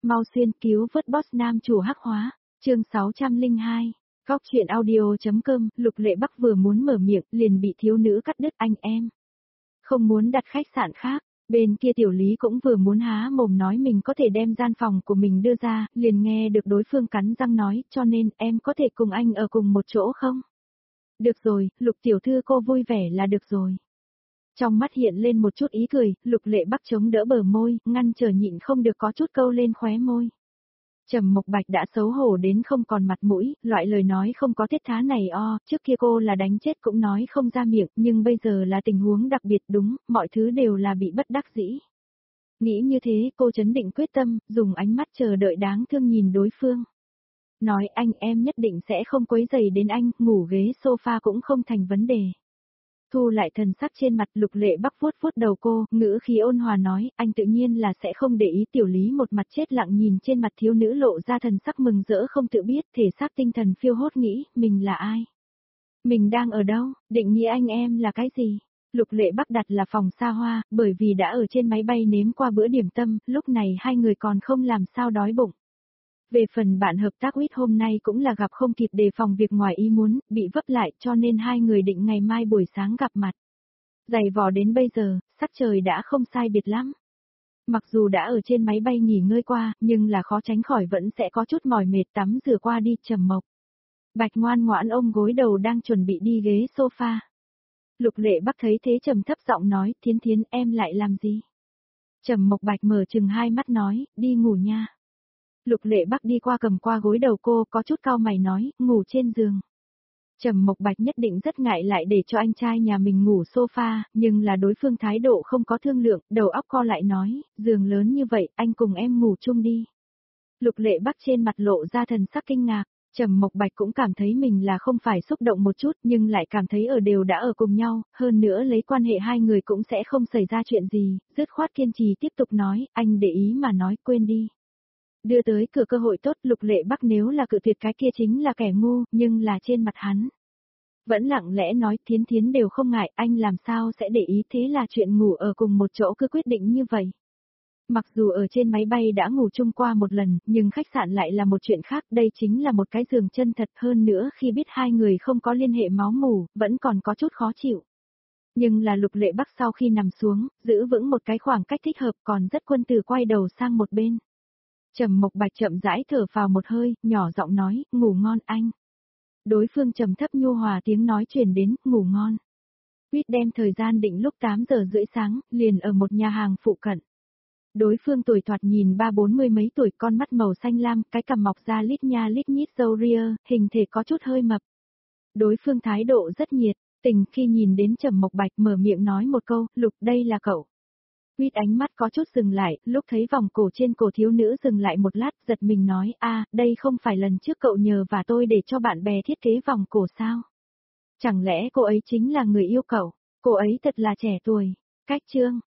Mau xuyên cứu vớt boss nam chủ hắc hóa, chương 602. Góc chuyện audio.com, Lục Lệ Bắc vừa muốn mở miệng, liền bị thiếu nữ cắt đứt. Anh em không muốn đặt khách sạn khác. Bên kia Tiểu Lý cũng vừa muốn há mồm nói mình có thể đem gian phòng của mình đưa ra, liền nghe được đối phương cắn răng nói, cho nên em có thể cùng anh ở cùng một chỗ không? Được rồi, Lục tiểu thư cô vui vẻ là được rồi. Trong mắt hiện lên một chút ý cười, Lục Lệ Bắc chống đỡ bờ môi, ngăn trở nhịn không được có chút câu lên khóe môi. Trầm Mộc Bạch đã xấu hổ đến không còn mặt mũi, loại lời nói không có thiết thá này trước kia cô là đánh chết cũng nói không ra miệng, nhưng bây giờ là tình huống đặc biệt đúng, mọi thứ đều là bị bất đắc dĩ. Nghĩ như thế cô chấn định quyết tâm, dùng ánh mắt chờ đợi đáng thương nhìn đối phương. Nói anh em nhất định sẽ không quấy rầy đến anh, ngủ ghế sofa cũng không thành vấn đề. Thu lại thần sắc trên mặt, Lục Lệ Bắc vuốt vuốt đầu cô, ngữ khí ôn hòa nói, anh tự nhiên là sẽ không để ý. Tiểu Lý một mặt chết lặng nhìn trên mặt thiếu nữ lộ ra thần sắc mừng rỡ không tự biết, thể xác tinh thần phiêu hốt nghĩ, mình là ai? Mình đang ở đâu? Định nghĩa anh em là cái gì? Lục Lệ Bắc đặt là phòng xa hoa, bởi vì đã ở trên máy bay nếm qua bữa điểm tâm, lúc này hai người còn không làm sao đói bụng. Về phần bạn hợp tác Quýt hôm nay cũng là gặp không kịp đề phòng việc ngoài ý muốn, bị vấp lại cho nên hai người định ngày mai buổi sáng gặp mặt. Dày vò đến bây giờ, sắc trời đã không sai biệt lắm. Mặc dù đã ở trên máy bay nghỉ ngơi qua, nhưng là khó tránh khỏi vẫn sẽ có chút mỏi mệt. Tắm rửa qua đi. Trầm Mộc Bạch ngoan ngoãn ôm gối đầu đang chuẩn bị đi ghế sofa. Lục Lệ Bắc thấy thế trầm thấp giọng nói, Thiến Thiến em lại làm gì? Trầm Mộc Bạch mở chừng hai mắt nói, đi ngủ nha. Lục Lệ Bắc đi qua cầm qua gối đầu cô, có chút cau mày nói, ngủ trên giường. Trầm Mộc Bạch nhất định rất ngại lại để cho anh trai nhà mình ngủ sofa, nhưng là đối phương thái độ không có thương lượng, đầu óc co lại nói, giường lớn như vậy, anh cùng em ngủ chung đi. Lục Lệ Bắc trên mặt lộ ra thần sắc kinh ngạc, Trầm Mộc Bạch cũng cảm thấy mình là không phải xúc động một chút nhưng lại cảm thấy đều đã ở cùng nhau, hơn nữa lấy quan hệ hai người cũng sẽ không xảy ra chuyện gì, dứt khoát kiên trì tiếp tục nói, anh để ý mà nói, quên đi. Đưa tới cửa cơ hội tốt. Lục Lệ Bắc nếu là cự tuyệt cái kia chính là kẻ ngu, nhưng là trên mặt hắn vẫn lặng lẽ nói, Thiến Thiến đều không ngại, anh làm sao sẽ để ý, thế là chuyện ngủ ở cùng một chỗ cứ quyết định như vậy. Mặc dù ở trên máy bay đã ngủ chung qua một lần, nhưng khách sạn lại là một chuyện khác, đây chính là một cái giường chân thật, hơn nữa khi biết hai người không có liên hệ máu mủ, vẫn còn có chút khó chịu. Nhưng là Lục Lệ Bắc sau khi nằm xuống, giữ vững một cái khoảng cách thích hợp, còn rất quân tử quay đầu sang một bên. Trầm Mộc Bạch chậm rãi thở vào một hơi, nhỏ giọng nói, ngủ ngon anh. Đối phương trầm thấp nhu hòa tiếng nói truyền đến, ngủ ngon. Quýt đem thời gian định lúc 8 giờ rưỡi sáng, liền ở một nhà hàng phụ cận. Đối phương tuổi thoạt nhìn 30-40 mấy tuổi, con mắt màu xanh lam, cái cằm mọc ra lít nha lít nhít râu ria, hình thể có chút hơi mập. Đối phương thái độ rất nhiệt tình, khi nhìn đến Trầm Mộc Bạch mở miệng nói một câu, Lục đây là cậu. Quýt ánh mắt có chút dừng lại, lúc thấy vòng cổ trên cổ thiếu nữ dừng lại một lát, giật mình nói, đây không phải lần trước cậu nhờ và tôi để cho bạn bè thiết kế vòng cổ sao? Chẳng lẽ cô ấy chính là người yêu cậu? Cô ấy thật là trẻ tuổi. Cách chương